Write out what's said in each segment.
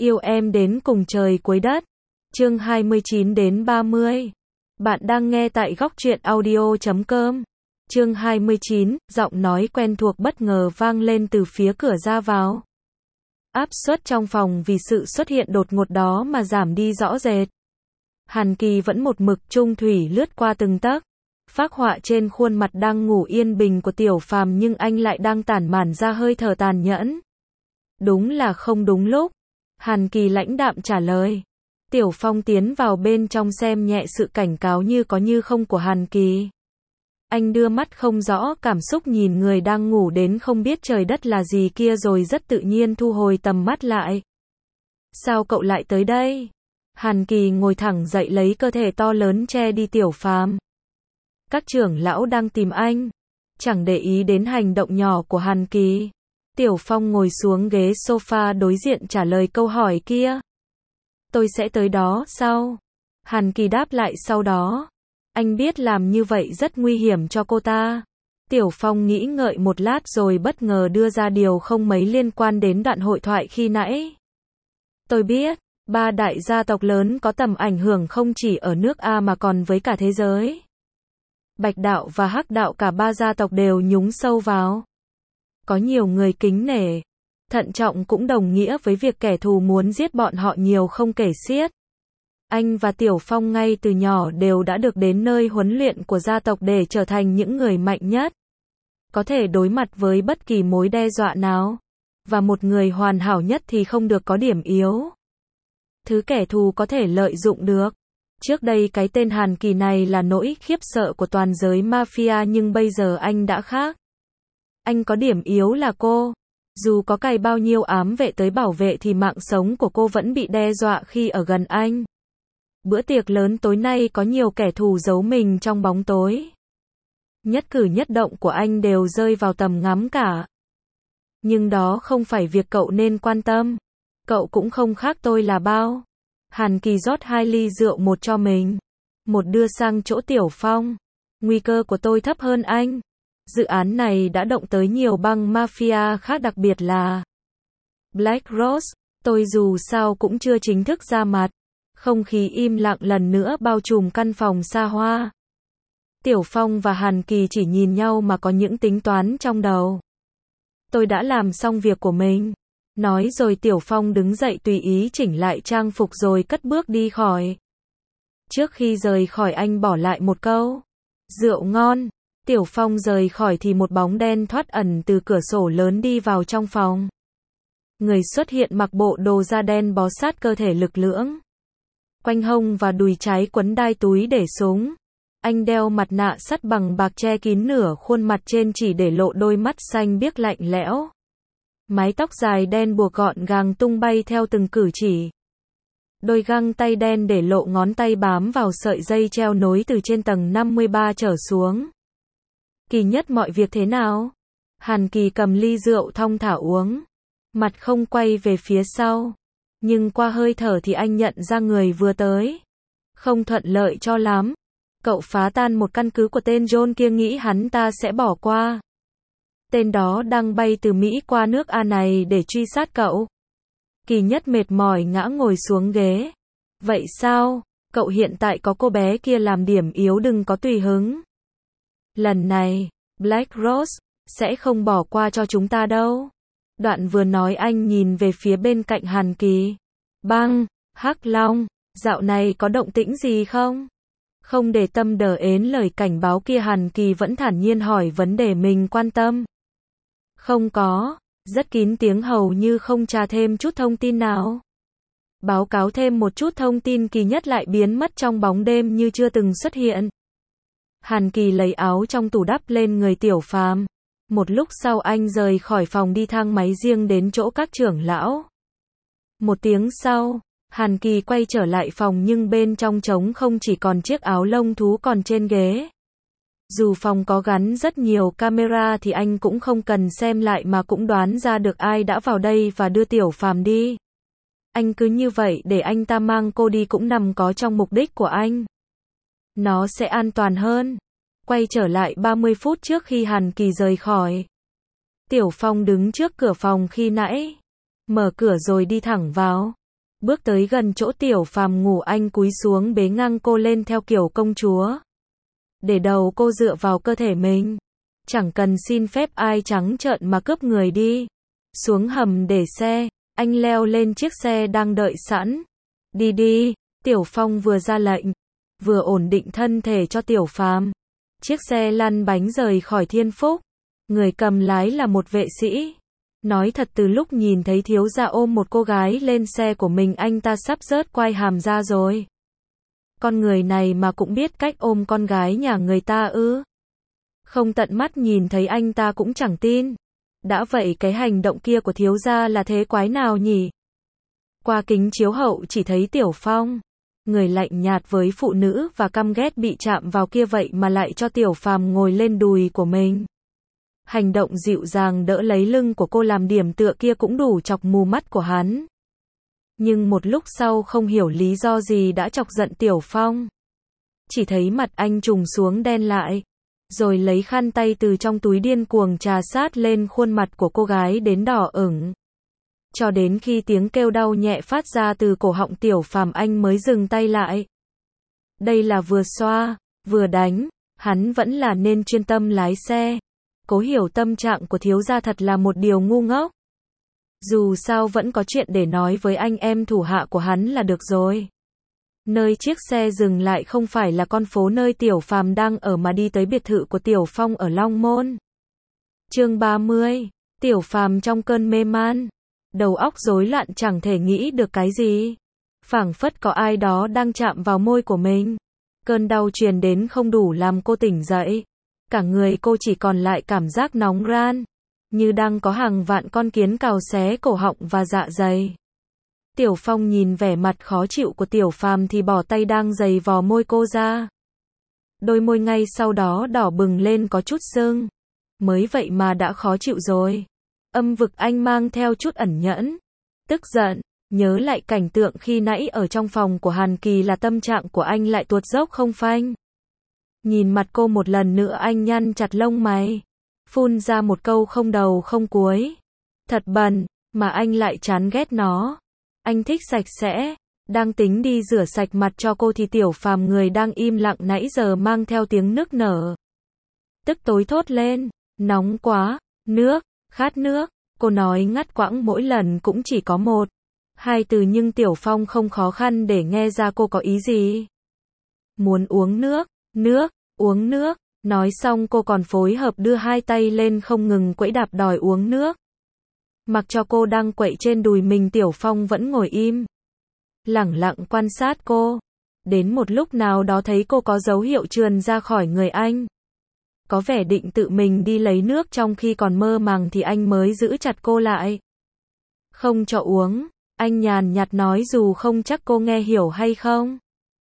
Yêu em đến cùng trời cuối đất. Chương 29 đến 30. Bạn đang nghe tại góc truyện audio.com. Chương 29, giọng nói quen thuộc bất ngờ vang lên từ phía cửa ra vào. Áp suất trong phòng vì sự xuất hiện đột ngột đó mà giảm đi rõ rệt. Hàn Kỳ vẫn một mực trung thủy lướt qua từng tấc phác họa trên khuôn mặt đang ngủ yên bình của Tiểu Phàm, nhưng anh lại đang tản mạn ra hơi thở tàn nhẫn. Đúng là không đúng lúc. Hàn Kỳ lãnh đạm trả lời. Tiểu Phong tiến vào bên trong xem nhẹ sự cảnh cáo như có như không của Hàn Kỳ. Anh đưa mắt không rõ cảm xúc nhìn người đang ngủ đến không biết trời đất là gì kia rồi rất tự nhiên thu hồi tầm mắt lại. Sao cậu lại tới đây? Hàn Kỳ ngồi thẳng dậy lấy cơ thể to lớn che đi Tiểu Phàm. Các trưởng lão đang tìm anh. Chẳng để ý đến hành động nhỏ của Hàn Kỳ. Tiểu Phong ngồi xuống ghế sofa đối diện trả lời câu hỏi kia. Tôi sẽ tới đó sau. Hàn Kỳ đáp lại sau đó. Anh biết làm như vậy rất nguy hiểm cho cô ta. Tiểu Phong nghĩ ngợi một lát rồi bất ngờ đưa ra điều không mấy liên quan đến đoạn hội thoại khi nãy. Tôi biết, ba đại gia tộc lớn có tầm ảnh hưởng không chỉ ở nước A mà còn với cả thế giới. Bạch đạo và Hắc đạo cả ba gia tộc đều nhúng sâu vào. Có nhiều người kính nể. Thận trọng cũng đồng nghĩa với việc kẻ thù muốn giết bọn họ nhiều không kể xiết. Anh và Tiểu Phong ngay từ nhỏ đều đã được đến nơi huấn luyện của gia tộc để trở thành những người mạnh nhất. Có thể đối mặt với bất kỳ mối đe dọa nào. Và một người hoàn hảo nhất thì không được có điểm yếu. Thứ kẻ thù có thể lợi dụng được. Trước đây cái tên Hàn Kỳ này là nỗi khiếp sợ của toàn giới mafia, nhưng bây giờ anh đã khác. Anh có điểm yếu là cô. Dù có cài bao nhiêu ám vệ tới bảo vệ thì mạng sống của cô vẫn bị đe dọa khi ở gần anh. Bữa tiệc lớn tối nay có nhiều kẻ thù giấu mình trong bóng tối. Nhất cử nhất động của anh đều rơi vào tầm ngắm cả. Nhưng đó không phải việc cậu nên quan tâm. Cậu cũng không khác tôi là bao. Hàn Kỳ rót 2 ly rượu, một cho mình, một đưa sang chỗ Tiểu Phong. Nguy cơ của tôi thấp hơn anh. Dự án này đã động tới nhiều băng mafia khác, đặc biệt là Black Rose. Tôi dù sao cũng chưa chính thức ra mặt. Không khí im lặng lần nữa bao trùm căn phòng xa hoa. Tiểu Phong và Hàn Kỳ chỉ nhìn nhau mà có những tính toán trong đầu. Tôi đã làm xong việc của mình. Nói rồi Tiểu Phong đứng dậy tùy ý chỉnh lại trang phục rồi cất bước đi khỏi. Trước khi rời khỏi anh bỏ lại một câu. Rượu ngon. Tiểu Phong rời khỏi thì một bóng đen thoát ẩn từ cửa sổ lớn đi vào trong phòng. Người xuất hiện mặc bộ đồ da đen bó sát cơ thể lực lưỡng. Quanh hông và đùi trái quấn đai túi để súng. Anh đeo mặt nạ sắt bằng bạc che kín nửa khuôn mặt, trên chỉ để lộ đôi mắt xanh biếc lạnh lẽo. Mái tóc dài đen buộc gọn gàng tung bay theo từng cử chỉ. Đôi găng tay đen để lộ ngón tay bám vào sợi dây treo nối từ trên tầng 53 trở xuống. Kỳ nhất, mọi việc thế nào? Hàn Kỳ cầm ly rượu thong thả uống. Mặt không quay về phía sau. Nhưng qua hơi thở thì anh nhận ra người vừa tới. Không thuận lợi cho lắm. Cậu phá tan một căn cứ của tên John kia, nghĩ hắn ta sẽ bỏ qua. Tên đó đang bay từ Mỹ qua nước A này để truy sát cậu. Kỳ nhất mệt mỏi ngã ngồi xuống ghế. Vậy sao? Cậu hiện tại có cô bé kia làm điểm yếu, đừng có tùy hứng. Lần này, Black Rose sẽ không bỏ qua cho chúng ta đâu. Đoạn vừa nói anh nhìn về phía bên cạnh Hàn Kỳ. Băng, Hắc Long, dạo này có động tĩnh gì không? Không để tâm đờ ến lời cảnh báo kia, Hàn Kỳ vẫn thản nhiên hỏi vấn đề mình quan tâm. Không có, rất kín tiếng, hầu như không tra thêm chút thông tin nào. Báo cáo thêm một chút thông tin, Kỳ nhất lại biến mất trong bóng đêm như chưa từng xuất hiện. Hàn Kỳ lấy áo trong tủ đắp lên người Tiểu Phàm. Một lúc sau anh rời khỏi phòng đi thang máy riêng đến chỗ các trưởng lão. Một tiếng sau, Hàn Kỳ quay trở lại phòng nhưng bên trong trống không, chỉ còn chiếc áo lông thú còn trên ghế. Dù phòng có gắn rất nhiều camera thì anh cũng không cần xem lại mà cũng đoán ra được ai đã vào đây và đưa Tiểu Phàm đi. Anh cứ như vậy để anh ta mang cô đi cũng nằm có trong mục đích của anh. Nó sẽ an toàn hơn. Quay trở lại 30 phút trước khi Hàn Kỳ rời khỏi. Tiểu Phong đứng trước cửa phòng khi nãy. Mở cửa rồi đi thẳng vào. Bước tới gần chỗ Tiểu Phàm ngủ, anh cúi xuống bế ngang cô lên theo kiểu công chúa. Để đầu cô dựa vào cơ thể mình. Chẳng cần xin phép ai trắng trợn mà cướp người đi. Xuống hầm để xe, anh leo lên chiếc xe đang đợi sẵn. Đi đi, Tiểu Phong vừa ra lệnh, vừa ổn định thân thể cho Tiểu Phàm. Chiếc xe lăn bánh rời khỏi Thiên Phúc. Người cầm lái là một vệ sĩ. Nói thật, từ lúc nhìn thấy thiếu gia ôm một cô gái lên xe của mình, anh ta sắp rớt quai hàm ra rồi. Con người này mà cũng biết cách ôm con gái nhà người ta ư? Không tận mắt nhìn thấy anh ta cũng chẳng tin. Đã vậy cái hành động kia của thiếu gia là thế quái nào nhỉ? Qua kính chiếu hậu chỉ thấy Tiểu Phong, người lạnh nhạt với phụ nữ và căm ghét bị chạm vào kia, vậy mà lại cho Tiểu Phàm ngồi lên đùi của mình. Hành động dịu dàng đỡ lấy lưng của cô làm điểm tựa kia cũng đủ chọc mù mắt của hắn. Nhưng một lúc sau không hiểu lý do gì đã chọc giận Tiểu Phong. Chỉ thấy mặt anh trùng xuống đen lại, rồi lấy khăn tay từ trong túi điên cuồng chà sát lên khuôn mặt của cô gái đến đỏ ửng. Cho đến khi tiếng kêu đau nhẹ phát ra từ cổ họng Tiểu Phàm, anh mới dừng tay lại. Đây là vừa xoa, vừa đánh, hắn vẫn là nên chuyên tâm lái xe. Cố hiểu tâm trạng của thiếu gia thật là một điều ngu ngốc. Dù sao vẫn có chuyện để nói với anh em thủ hạ của hắn là được rồi. Nơi chiếc xe dừng lại không phải là con phố nơi Tiểu Phàm đang ở mà đi tới biệt thự của Tiểu Phong ở Long Môn. Chương 30. Tiểu Phàm trong cơn mê man, đầu óc rối loạn chẳng thể nghĩ được cái gì. Phảng phất có ai đó đang chạm vào môi của mình. Cơn đau truyền đến không đủ làm cô tỉnh dậy. Cả người cô chỉ còn lại cảm giác nóng ran, như đang có hàng vạn con kiến cào xé cổ họng và dạ dày. Tiểu Phong nhìn vẻ mặt khó chịu của Tiểu Phàm thì bỏ tay đang giày vò môi cô ra. Đôi môi ngay sau đó đỏ bừng lên có chút sưng. Mới vậy mà đã khó chịu rồi. Âm vực anh mang theo chút ẩn nhẫn. Tức giận, nhớ lại cảnh tượng khi nãy ở trong phòng của Hàn Kỳ là tâm trạng của anh lại tuột dốc không phanh. Nhìn mặt cô một lần nữa anh nhăn chặt lông mày. Phun ra một câu không đầu không cuối. Thật bẩn, mà anh lại chán ghét nó. Anh thích sạch sẽ. Đang tính đi rửa sạch mặt cho cô thì Tiểu Phàm, người đang im lặng nãy giờ, mang theo tiếng nức nở. Tức tối thốt lên. Nóng quá, nước, khát nước. Cô nói ngắt quãng, mỗi lần cũng chỉ có một, hai từ, nhưng Tiểu Phong không khó khăn để nghe ra cô có ý gì. Muốn uống nước, nước, uống nước. Nói xong cô còn phối hợp đưa hai tay lên không ngừng quẫy đạp đòi uống nước. Mặc cho cô đang quậy trên đùi mình, Tiểu Phong vẫn ngồi im, lẳng lặng quan sát cô. Đến một lúc nào đó thấy cô có dấu hiệu trườn ra khỏi người anh, có vẻ định tự mình đi lấy nước trong khi còn mơ màng, thì anh mới giữ chặt cô lại. Không cho uống, anh nhàn nhạt nói, dù không chắc cô nghe hiểu hay không.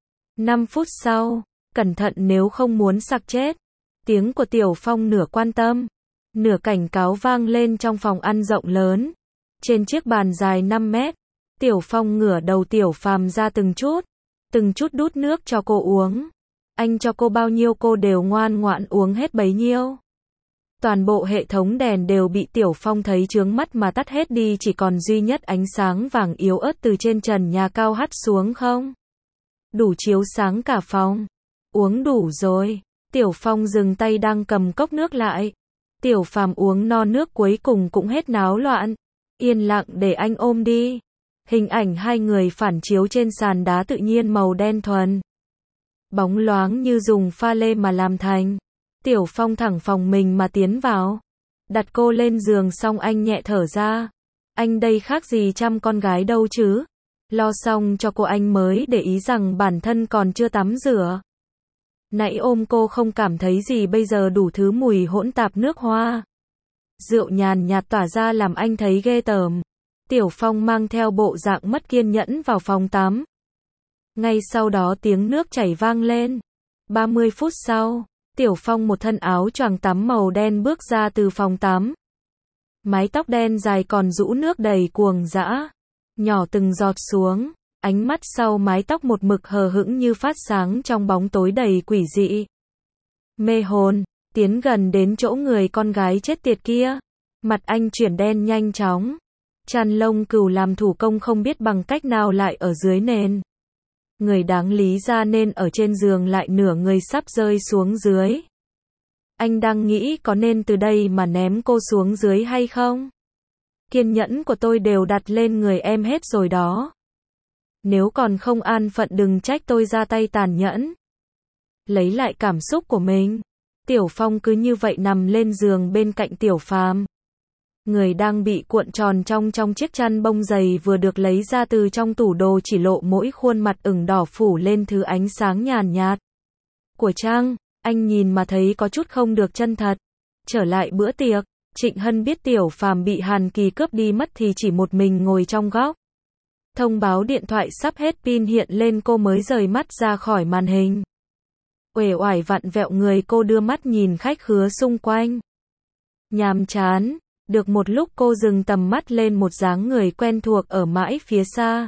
5 phút sau, cẩn thận nếu không muốn sặc chết. Tiếng của Tiểu Phong nửa quan tâm, nửa cảnh cáo vang lên trong phòng ăn rộng lớn. Trên chiếc bàn dài 5 mét, Tiểu Phong ngửa đầu Tiểu Phàm ra từng chút đút nước cho cô uống. Anh cho cô bao nhiêu cô đều ngoan ngoãn uống hết bấy nhiêu. Toàn bộ hệ thống đèn đều bị Tiểu Phong thấy chướng mắt mà tắt hết đi, chỉ còn duy nhất ánh sáng vàng yếu ớt từ trên trần nhà cao hắt xuống, không đủ chiếu sáng cả phòng. Uống đủ rồi. Tiểu Phong dừng tay đang cầm cốc nước lại. Tiểu Phàm uống no nước cuối cùng cũng hết náo loạn. Yên lặng để anh ôm đi. Hình ảnh hai người phản chiếu trên sàn đá tự nhiên màu đen thuần, bóng loáng như dùng pha lê mà làm thành. Tiểu Phong thẳng phòng mình mà tiến vào, đặt cô lên giường xong anh nhẹ thở ra. Anh đây khác gì chăm con gái đâu chứ. Lo xong cho cô anh mới để ý rằng bản thân còn chưa tắm rửa. Nãy ôm cô không cảm thấy gì, bây giờ đủ thứ mùi hỗn tạp nước hoa, rượu nhàn nhạt tỏa ra làm anh thấy ghê tởm. Tiểu Phong mang theo bộ dạng mất kiên nhẫn vào phòng tắm. Ngay sau đó tiếng nước chảy vang lên. 30 phút sau, Tiểu Phong một thân áo choàng tắm màu đen bước ra từ phòng tắm. Mái tóc đen dài còn rũ nước đầy cuồng dã, nhỏ từng giọt xuống. Ánh mắt sau mái tóc một mực hờ hững như phát sáng trong bóng tối đầy quỷ dị. Mê hồn, tiến gần đến chỗ người con gái chết tiệt kia. Mặt anh chuyển đen nhanh chóng. Chăn lông cừu làm thủ công không biết bằng cách nào lại ở dưới nền. Người đáng lý ra nên ở trên giường lại nửa người sắp rơi xuống dưới. Anh đang nghĩ có nên từ đây mà ném cô xuống dưới hay không? Kiên nhẫn của tôi đều đặt lên người em hết rồi đó. Nếu còn không an phận đừng trách tôi ra tay tàn nhẫn. Lấy lại cảm xúc của mình. Tiểu Phong cứ như vậy nằm lên giường bên cạnh Tiểu Phàm. Người đang bị cuộn tròn trong chiếc chăn bông dày vừa được lấy ra từ trong tủ đồ chỉ lộ mỗi khuôn mặt ửng đỏ phủ lên thứ ánh sáng nhàn nhạt của trăng. Anh nhìn mà thấy có chút không được chân thật. Trở lại bữa tiệc, Trịnh Hân biết Tiểu Phàm bị Hàn Kỳ cướp đi mất thì chỉ một mình ngồi trong góc. Thông báo điện thoại sắp hết pin hiện lên cô mới rời mắt ra khỏi màn hình. Uể oải vặn vẹo người cô đưa mắt nhìn khách khứa xung quanh. Nhàm chán, được một lúc cô dừng tầm mắt lên một dáng người quen thuộc ở mãi phía xa.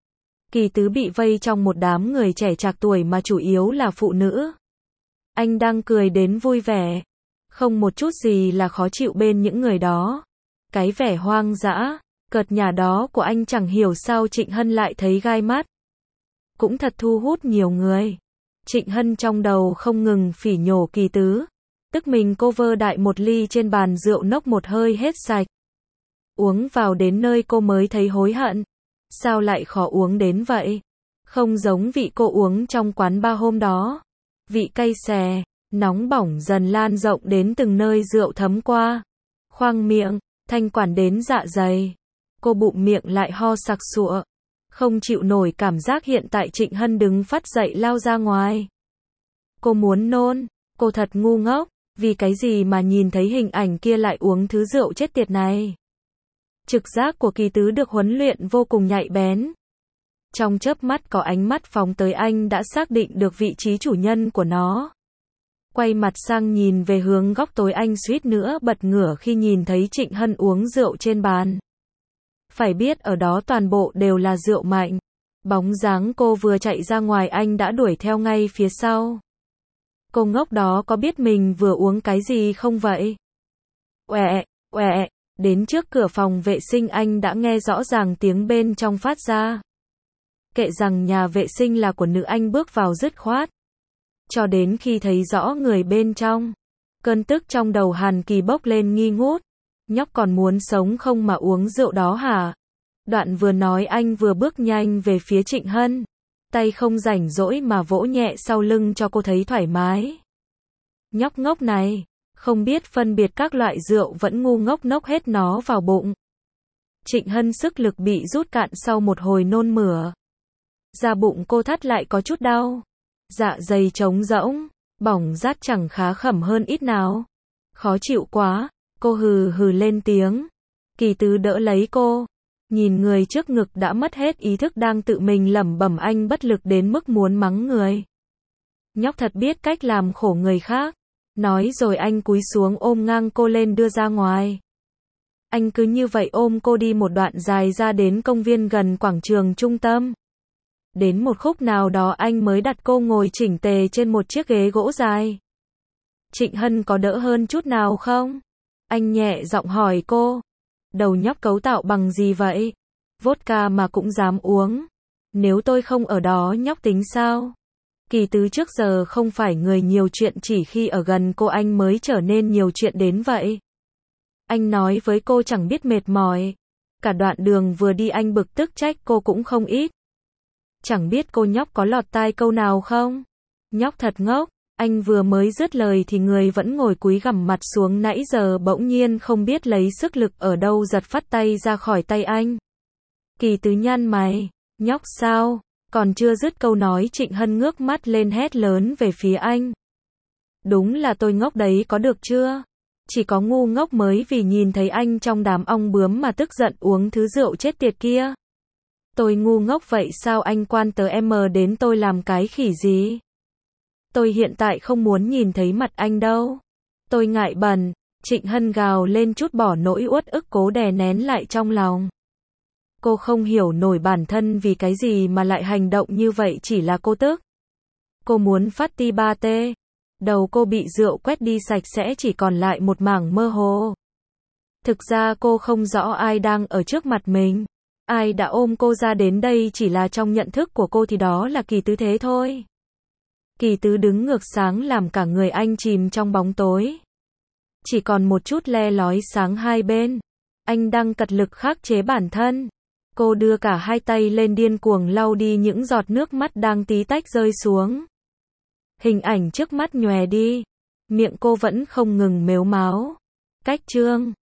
Kỳ Tứ bị vây trong một đám người trẻ trạc tuổi mà chủ yếu là phụ nữ. Anh đang cười đến vui vẻ. Không một chút gì là khó chịu bên những người đó. Cái vẻ hoang dã, cợt nhả đó của anh chẳng hiểu sao Trịnh Hân lại thấy gai mắt. Cũng thật thu hút nhiều người. Trịnh Hân trong đầu không ngừng phỉ nhổ Kỳ Tứ. Tức mình cô vơ đại một ly trên bàn rượu nốc một hơi hết sạch. Uống vào đến nơi cô mới thấy hối hận. Sao lại khó uống đến vậy? Không giống vị cô uống trong quán bar hôm đó. Vị cay xè, nóng bỏng dần lan rộng đến từng nơi rượu thấm qua. Khoang miệng, thanh quản đến dạ dày. Cô bụng miệng lại ho sặc sụa. Không chịu nổi cảm giác hiện tại Trịnh Hân đứng phắt dậy lao ra ngoài. Cô muốn nôn, cô thật ngu ngốc, vì cái gì mà nhìn thấy hình ảnh kia lại uống thứ rượu chết tiệt này. Trực giác của Kỳ Tứ được huấn luyện vô cùng nhạy bén. Trong chớp mắt có ánh mắt phóng tới anh đã xác định được vị trí chủ nhân của nó. Quay mặt sang nhìn về hướng góc tối anh suýt nữa bật ngửa khi nhìn thấy Trịnh Hân uống rượu trên bàn. Phải biết ở đó toàn bộ đều là rượu mạnh. Bóng dáng cô vừa chạy ra ngoài anh đã đuổi theo ngay phía sau. Cô ngốc đó có biết mình vừa uống cái gì không vậy? Oẹ, oẹ, đến trước cửa phòng vệ sinh anh đã nghe rõ ràng tiếng bên trong phát ra. Kệ rằng nhà vệ sinh là của nữ anh bước vào dứt khoát. Cho đến khi thấy rõ người bên trong. Cơn tức trong đầu Hàn Kỳ bốc lên nghi ngút. Nhóc còn muốn sống không mà uống rượu đó hả? Đoạn vừa nói anh vừa bước nhanh về phía Trịnh Hân. Tay không rảnh rỗi mà vỗ nhẹ sau lưng cho cô thấy thoải mái. Nhóc ngốc này, không biết phân biệt các loại rượu vẫn ngu ngốc nốc hết nó vào bụng. Trịnh Hân sức lực bị rút cạn sau một hồi nôn mửa. Da bụng cô thắt lại có chút đau. Dạ dày trống rỗng, bỏng rát chẳng khá khẩm hơn ít nào. Khó chịu quá, cô hừ hừ lên tiếng. Kỳ Tứ đỡ lấy cô. Nhìn người trước ngực đã mất hết ý thức đang tự mình lẩm bẩm anh bất lực đến mức muốn mắng người. Nhóc thật biết cách làm khổ người khác. Nói rồi anh cúi xuống ôm ngang cô lên đưa ra ngoài. Anh cứ như vậy ôm cô đi một đoạn dài ra đến công viên gần quảng trường trung tâm. Đến một khúc nào đó anh mới đặt cô ngồi chỉnh tề trên một chiếc ghế gỗ dài. Trịnh Hân có đỡ hơn chút nào không? Anh nhẹ giọng hỏi cô. Đầu nhóc cấu tạo bằng gì vậy? Vodka mà cũng dám uống. Nếu tôi không ở đó nhóc tính sao? Kỳ Tứ trước giờ không phải người nhiều chuyện, chỉ khi ở gần cô anh mới trở nên nhiều chuyện đến vậy. Anh nói với cô chẳng biết mệt mỏi. Cả đoạn đường vừa đi anh bực tức trách cô cũng không ít. Chẳng biết cô nhóc có lọt tai câu nào không? Nhóc thật ngốc. Anh vừa mới dứt lời thì người vẫn ngồi cúi gằm mặt xuống nãy giờ bỗng nhiên không biết lấy sức lực ở đâu giật phắt tay ra khỏi tay anh. Kỳ Tứ nhăn mày. Nhóc sao? Còn chưa dứt câu nói Trịnh Hân ngước mắt lên hét lớn về phía anh. Đúng là tôi ngốc đấy có được chưa? Chỉ có ngu ngốc mới vì nhìn thấy anh trong đám ong bướm mà tức giận uống thứ rượu chết tiệt kia. Tôi ngu ngốc vậy sao anh quan tớ em đến tôi làm cái khỉ gì? Tôi hiện tại không muốn nhìn thấy mặt anh đâu. Tôi ngại bẩn. Trịnh Hân gào lên chút bỏ nỗi uất ức cố đè nén lại trong lòng. Cô không hiểu nổi bản thân vì cái gì mà lại hành động như vậy, chỉ là cô tức. Cô muốn phát ti ba tê. Đầu cô bị rượu quét đi sạch sẽ chỉ còn lại một mảng mơ hồ. Thực ra cô không rõ ai đang ở trước mặt mình. Ai đã ôm cô ra đến đây chỉ là trong nhận thức của cô thì đó là Kỳ Tứ thế thôi. Kỳ Tứ đứng ngược sáng làm cả người anh chìm trong bóng tối. Chỉ còn một chút le lói sáng hai bên. Anh đang cật lực khắc chế bản thân. Cô đưa cả hai tay lên điên cuồng lau đi những giọt nước mắt đang tí tách rơi xuống. Hình ảnh trước mắt nhòe đi. Miệng cô vẫn không ngừng mếu máo. Cách chương